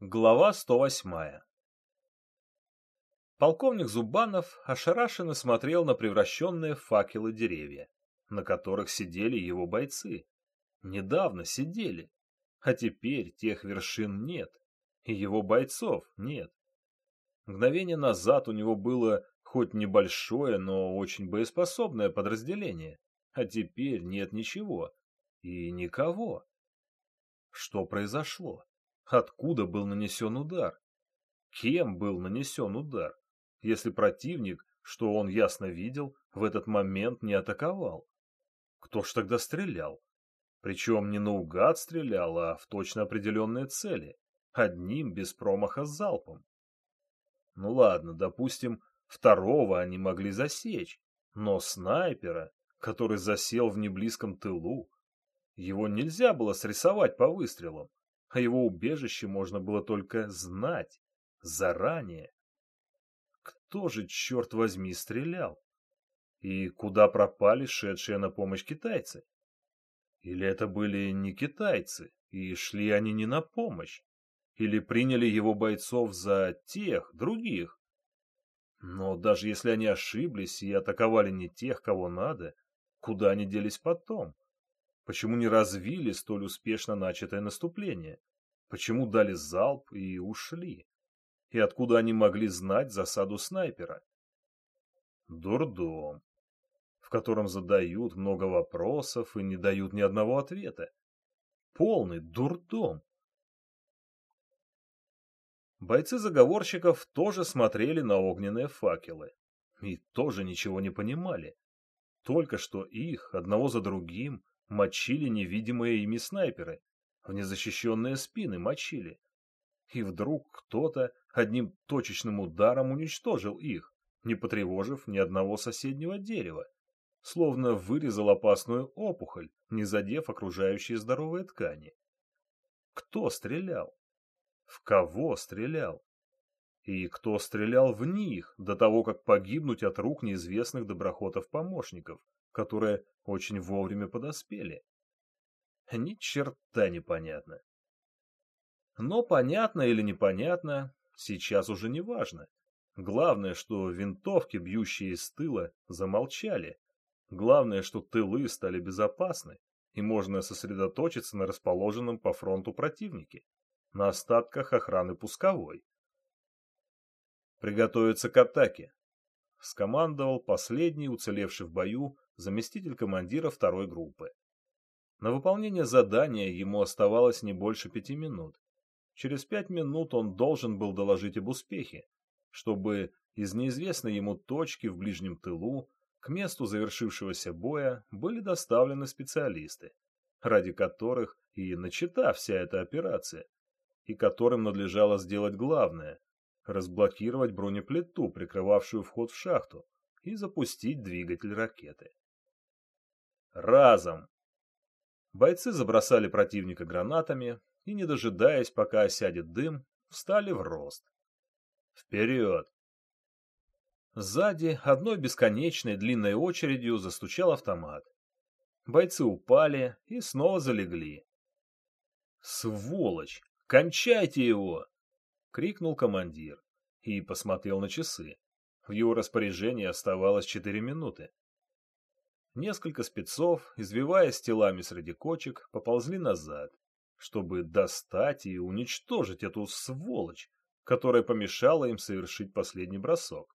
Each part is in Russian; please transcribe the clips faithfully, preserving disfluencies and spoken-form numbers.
Глава сто восьмая. Полковник Зубанов ошарашенно смотрел на превращенные в факелы деревья, на которых сидели его бойцы. Недавно сидели, а теперь тех вершин нет, и его бойцов нет. Мгновение назад у него было хоть небольшое, но очень боеспособное подразделение, а теперь нет ничего и никого. Что произошло? Откуда был нанесен удар? Кем был нанесен удар, если противник, что он ясно видел, в этот момент не атаковал? Кто ж тогда стрелял? Причем не наугад стрелял, а в точно определенные цели, одним без промаха залпом. Ну ладно, допустим, второго они могли засечь, но снайпера, который засел в неблизком тылу, его нельзя было срисовать по выстрелам, а его убежище можно было только знать заранее. Кто же, черт возьми, стрелял? И куда пропали шедшие на помощь китайцы? Или это были не китайцы, и шли они не на помощь? Или приняли его бойцов за тех, других? Но даже если они ошиблись и атаковали не тех, кого надо, куда они делись потом? Почему не развили столь успешно начатое наступление? Почему дали залп и ушли? И откуда они могли знать засаду снайпера? Дурдом, в котором задают много вопросов и не дают ни одного ответа. Полный дурдом. Бойцы заговорщиков тоже смотрели на огненные факелы и тоже ничего не понимали. Только что их, одного за другим, мочили невидимые ими снайперы, в незащищенные спины мочили. И вдруг кто-то одним точечным ударом уничтожил их, не потревожив ни одного соседнего дерева, словно вырезал опасную опухоль, не задев окружающие здоровые ткани. Кто стрелял? В кого стрелял? И кто стрелял в них до того, как погибнуть от рук неизвестных доброхотов-помощников, которые очень вовремя подоспели? Ни черта непонятно. Но понятно или непонятно, сейчас уже не важно. Главное, что винтовки, бьющие из тыла, замолчали. Главное, что тылы стали безопасны, и можно сосредоточиться на расположенном по фронту противнике, на остатках охраны пусковой. «Приготовиться к атаке», — скомандовал последний уцелевший в бою заместитель командира второй группы. На выполнение задания ему оставалось не больше пяти минут. Через пять минут он должен был доложить об успехе, чтобы из неизвестной ему точки в ближнем тылу к месту завершившегося боя были доставлены специалисты, ради которых и начата вся эта операция, и которым надлежало сделать главное – разблокировать бронеплиту, прикрывавшую вход в шахту, и запустить двигатель ракеты. Разом! Бойцы забросали противника гранатами и, не дожидаясь, пока осядет дым, встали в рост. Вперед! Сзади одной бесконечной длинной очередью застучал автомат. Бойцы упали и снова залегли. «Сволочь! Кончайте его!» — крикнул командир и посмотрел на часы. В его распоряжении оставалось четыре минуты. Несколько спецов, извиваясь телами среди кочек, поползли назад, чтобы достать и уничтожить эту сволочь, которая помешала им совершить последний бросок.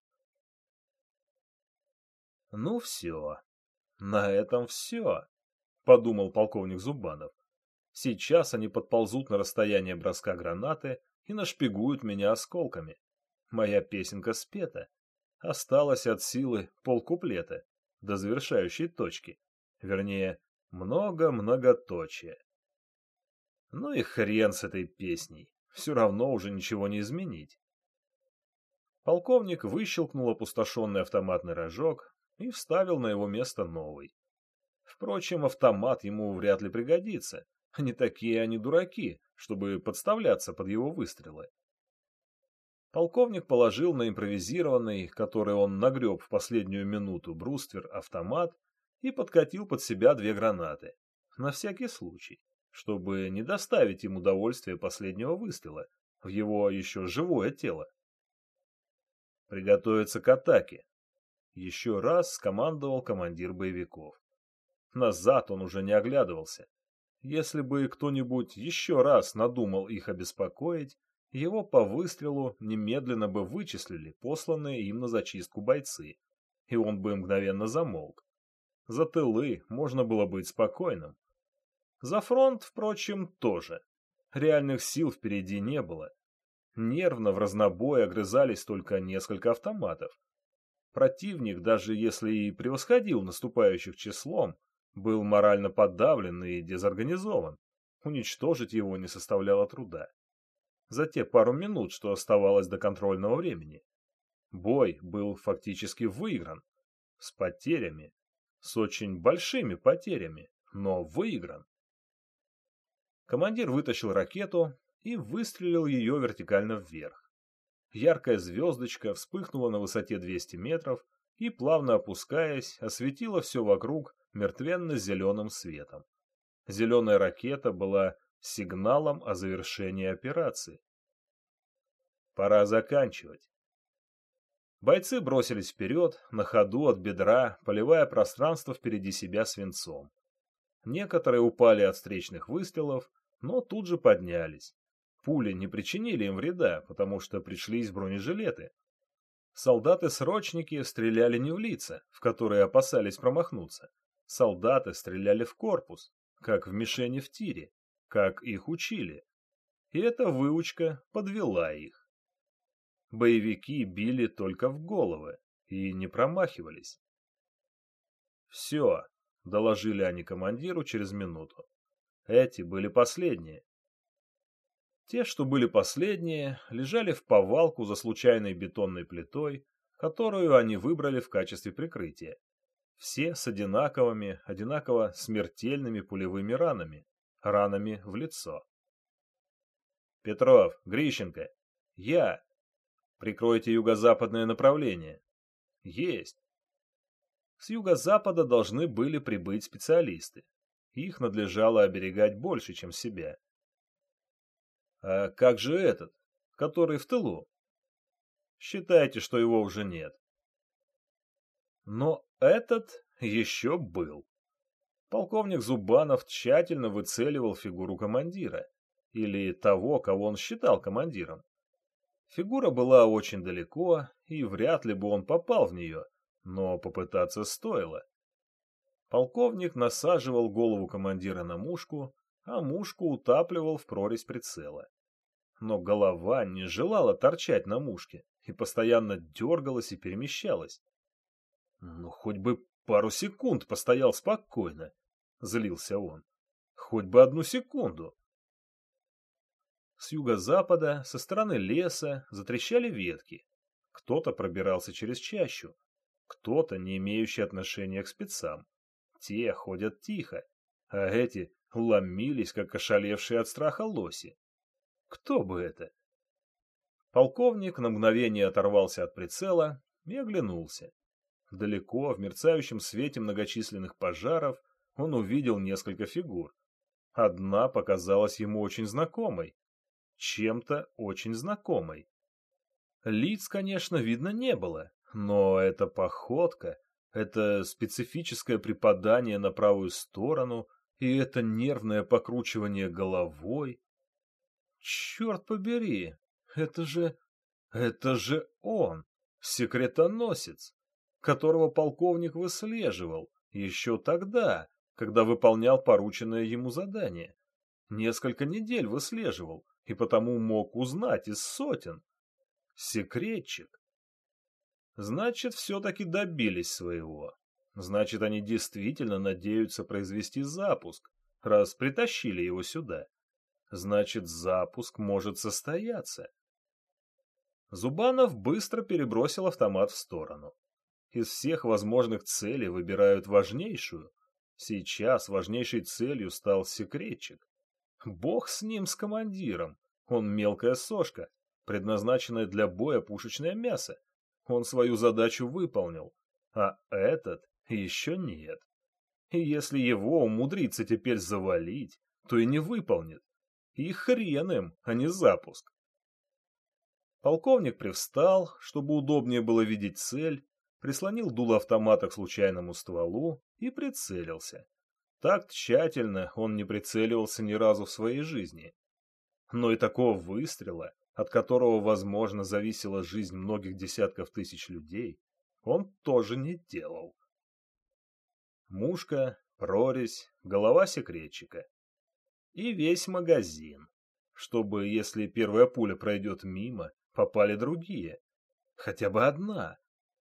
«Ну все, на этом все», — подумал полковник Зубанов. «Сейчас они подползут на расстояние броска гранаты и нашпигуют меня осколками. Моя песенка спета. Осталось от силы полкуплета до завершающей точки. Вернее, много-многоточие. Ну и хрен с этой песней. Все равно уже ничего не изменить». Полковник выщелкнул опустошенный автоматный рожок и вставил на его место новый. Впрочем, автомат ему вряд ли пригодится. Не такие они дураки, чтобы подставляться под его выстрелы. Полковник положил на импровизированный, который он нагреб в последнюю минуту, бруствер автомат и подкатил под себя две гранаты. На всякий случай, чтобы не доставить им удовольствия последнего выстрела, в его еще живое тело. «Приготовиться к атаке», — еще раз скомандовал командир боевиков. Назад он уже не оглядывался. Если бы кто-нибудь еще раз надумал их обеспокоить, его по выстрелу немедленно бы вычислили посланные им на зачистку бойцы, и он бы мгновенно замолк. За тылы можно было быть спокойным. За фронт, впрочем, тоже. Реальных сил впереди не было. Нервно в разнобой огрызались только несколько автоматов. Противник, даже если и превосходил наступающих числом, был морально подавлен и дезорганизован. Уничтожить его не составляло труда. За те пару минут, что оставалось до контрольного времени. Бой был фактически выигран. С потерями. С очень большими потерями. Но выигран. Командир вытащил ракету и выстрелил ее вертикально вверх. Яркая звездочка вспыхнула на высоте двухсот метров и, плавно опускаясь, осветила все вокруг мертвенно-зеленым светом. Зеленая ракета была сигналом о завершении операции. Пора заканчивать. Бойцы бросились вперед, на ходу от бедра, поливая пространство впереди себя свинцом. Некоторые упали от встречных выстрелов, но тут же поднялись. Пули не причинили им вреда, потому что пришлись бронежилеты. Солдаты-срочники стреляли не в лица, в которые опасались промахнуться. Солдаты стреляли в корпус, как в мишени в тире, как их учили. И эта выучка подвела их. Боевики били только в головы и не промахивались. «Все», — доложили они командиру через минуту. «Эти были последние». Те, что были последние, лежали в повалку за случайной бетонной плитой, которую они выбрали в качестве прикрытия. Все с одинаковыми, одинаково смертельными пулевыми ранами, ранами в лицо. «Петров, Грищенко, я! Прикройте юго-западное направление!» «Есть!» С юго-запада должны были прибыть специалисты. Их надлежало оберегать больше, чем себя. А как же этот, который в тылу? Считайте, что его уже нет. Но этот еще был. Полковник Зубанов тщательно выцеливал фигуру командира, или того, кого он считал командиром. Фигура была очень далеко, и вряд ли бы он попал в нее, но попытаться стоило. Полковник насаживал голову командира на мушку, а мушку утапливал в прорезь прицела. Но голова не желала торчать на мушке и постоянно дергалась и перемещалась. «Ну, хоть бы пару секунд постоял спокойно», — злился он. «Хоть бы одну секунду». С юго-запада, со стороны леса, затрещали ветки. Кто-то пробирался через чащу, кто-то, не имеющий отношения к спецам. Те ходят тихо, а эти ломились, как ошалевшие от страха лоси. Кто бы это? Полковник на мгновение оторвался от прицела и оглянулся. Далеко, в мерцающем свете многочисленных пожаров, он увидел несколько фигур. Одна показалась ему очень знакомой. Чем-то очень знакомой. Лиц, конечно, видно не было, но эта походка, это специфическое припадание на правую сторону и это нервное покручивание головой. Черт побери, это же... это же он, секретоносец, которого полковник выслеживал еще тогда, когда выполнял порученное ему задание. Несколько недель выслеживал и потому мог узнать из сотен. Секретчик. Значит, все-таки добились своего. Значит, они действительно надеются произвести запуск, раз притащили его сюда. Значит, запуск может состояться. Зубанов быстро перебросил автомат в сторону. Из всех возможных целей выбирают важнейшую. Сейчас важнейшей целью стал секретчик. Бог с ним, с командиром. Он мелкая сошка, предназначенная для боя пушечное мясо. Он свою задачу выполнил, а этот еще нет. И если его умудрится теперь завалить, то и не выполнит. И хрен им, а не запуск. Полковник привстал, чтобы удобнее было видеть цель, прислонил дуло автомата к случайному стволу и прицелился. Так тщательно он не прицеливался ни разу в своей жизни. Но и такого выстрела, от которого, возможно, зависела жизнь многих десятков тысяч людей, он тоже не делал. Мушка, прорезь, голова секретчика. И весь магазин, чтобы, если первая пуля пройдет мимо, попали другие. Хотя бы одна.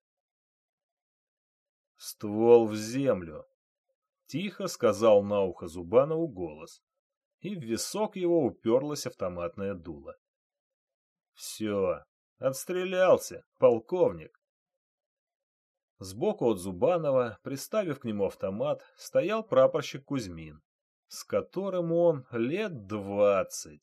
«Ствол в землю», — тихо сказал на ухо Зубанову голос, и в висок его уперлось автоматное дуло. «Все, отстрелялся, полковник». Сбоку от Зубанова, приставив к нему автомат, стоял прапорщик Кузьмин, с которым он лет двадцать.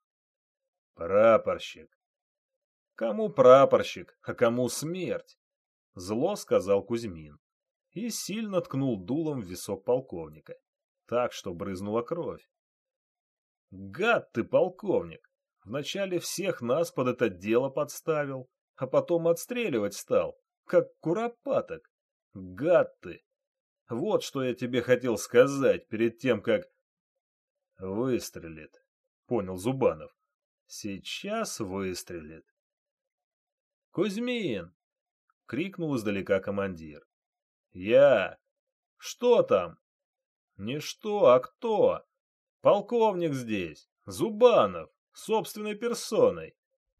«Прапорщик». «Кому прапорщик, а кому смерть?» — зло сказал Кузьмин и сильно ткнул дулом в висок полковника, так что брызнула кровь. «Гад ты, полковник! Вначале всех нас под это дело подставил, а потом отстреливать стал, как куропаток. Гад ты! Вот что я тебе хотел сказать перед тем, как...» «Выстрелит», — понял Зубанов. «Сейчас выстрелит». «Кузьмин!» — крикнул издалека командир. «Я! Что там?» «Не что, а кто? Полковник здесь, Зубанов, собственной персоной».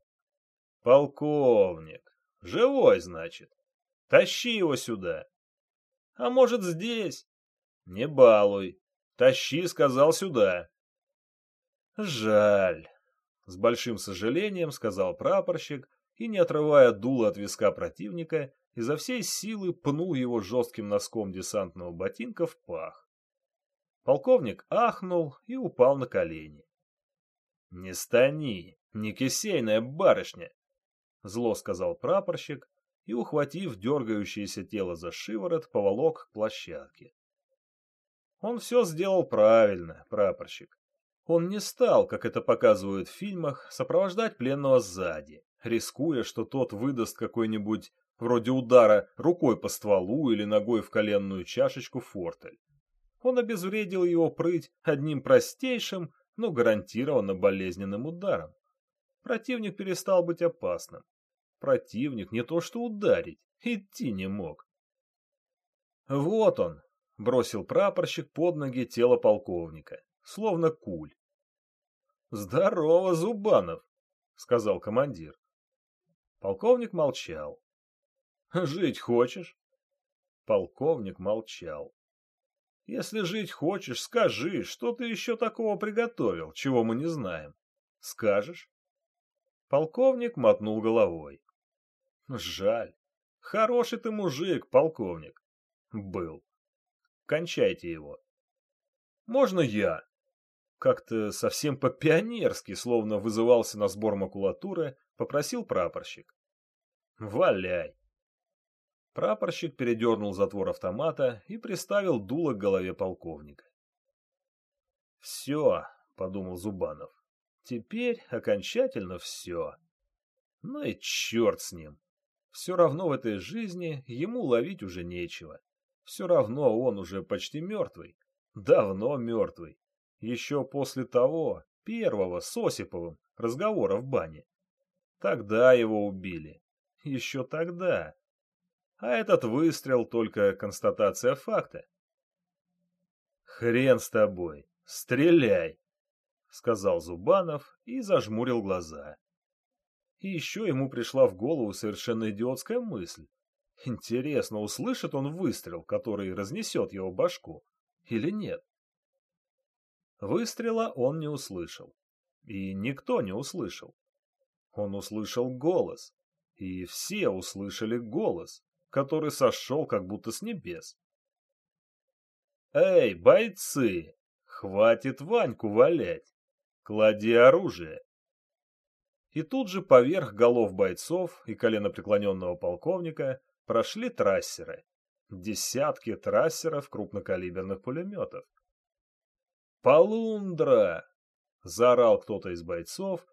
«Полковник! Живой, значит? Тащи его сюда!» «А может, здесь?» «Не балуй! Тащи, сказал, сюда!» «Жаль!» — с большим сожалением сказал прапорщик и, не отрывая дула от виска противника, изо всей силы пнул его жестким носком десантного ботинка в пах. Полковник ахнул и упал на колени. «Не стани, не кисейная барышня!» — зло сказал прапорщик и, ухватив дергающееся тело за шиворот, поволок к площадке. Он все сделал правильно, прапорщик. Он не стал, как это показывают в фильмах, сопровождать пленного сзади, рискуя, что тот выдаст какой-нибудь, вроде удара, рукой по стволу или ногой в коленную чашечку фортель. Он обезвредил его прыть одним простейшим, но гарантированно болезненным ударом. Противник перестал быть опасным. Противник не то что ударить, идти не мог. «Вот он!» — бросил прапорщик под ноги тело полковника, словно куль. «Здорово, Зубанов!» — сказал командир. Полковник молчал. «Жить хочешь?» Полковник молчал. «Если жить хочешь, скажи, что ты еще такого приготовил, чего мы не знаем. Скажешь?» Полковник мотнул головой. «Жаль. Хороший ты мужик, полковник. Был. Кончайте его». «Можно я?» Как-то совсем по-пионерски, словно вызывался на сбор макулатуры, попросил прапорщик. «Валяй!» Прапорщик передернул затвор автомата и приставил дуло к голове полковника. «Все», — подумал Зубанов, — «теперь окончательно все. Ну и черт с ним. Все равно в этой жизни ему ловить уже нечего. Все равно он уже почти мертвый. Давно мертвый. Еще после того, первого, с Осиповым, разговора в бане. Тогда его убили. Еще тогда. А этот выстрел только констатация факта. «Хрен с тобой! Стреляй!» — сказал Зубанов и зажмурил глаза. И еще ему пришла в голову совершенно идиотская мысль. Интересно, услышит он выстрел, который разнесет его башку, или нет? Выстрела он не услышал. И никто не услышал. Он услышал голос. И все услышали голос, который сошел как будто с небес. «Эй, бойцы! Хватит Ваньку валять! Клади оружие!» И тут же поверх голов бойцов и коленопреклоненного полковника прошли трассеры. Десятки трассеров крупнокалиберных пулеметов. «Полундра!» — заорал кто-то из бойцов,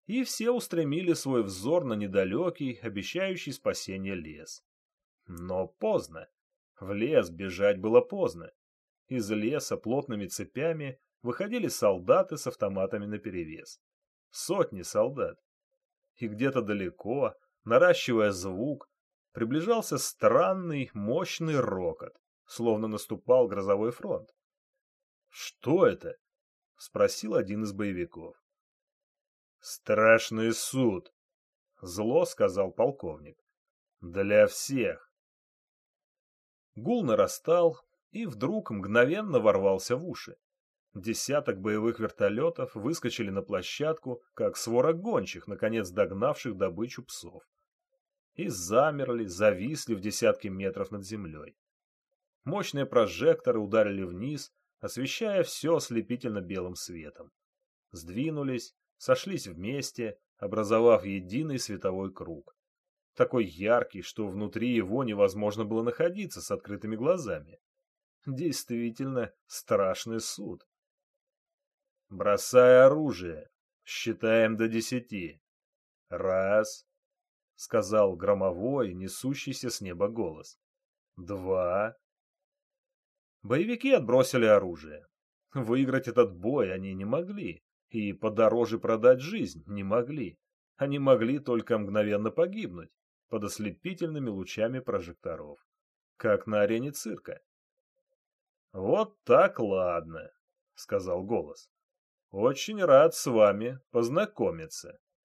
и все устремили свой взор на недалекий, обещающий спасение лес. Но поздно. В лес бежать было поздно. Из леса плотными цепями выходили солдаты с автоматами наперевес. Сотни солдат. И где-то далеко, наращивая звук, приближался странный, мощный рокот, словно наступал грозовой фронт. «Что это?» — спросил один из боевиков. «Страшный суд», — зло сказал полковник. «Для всех». Гул нарастал и вдруг мгновенно ворвался в уши. Десяток боевых вертолетов выскочили на площадку, как свора гончих, наконец догнавших добычу псов. И замерли, зависли в десятки метров над землей. Мощные прожекторы ударили вниз, освещая все ослепительно белым светом. Сдвинулись, сошлись вместе, образовав единый световой круг. Такой яркий, что внутри его невозможно было находиться с открытыми глазами. Действительно страшный суд. «Бросай оружие. Считаем до десяти. Раз», — сказал громовой, несущийся с неба голос. «Два». Боевики отбросили оружие. Выиграть этот бой они не могли, и подороже продать жизнь не могли. Они могли только мгновенно погибнуть под ослепительными лучами прожекторов, как на арене цирка. «Вот так ладно», — сказал голос. «Очень рад с вами познакомиться».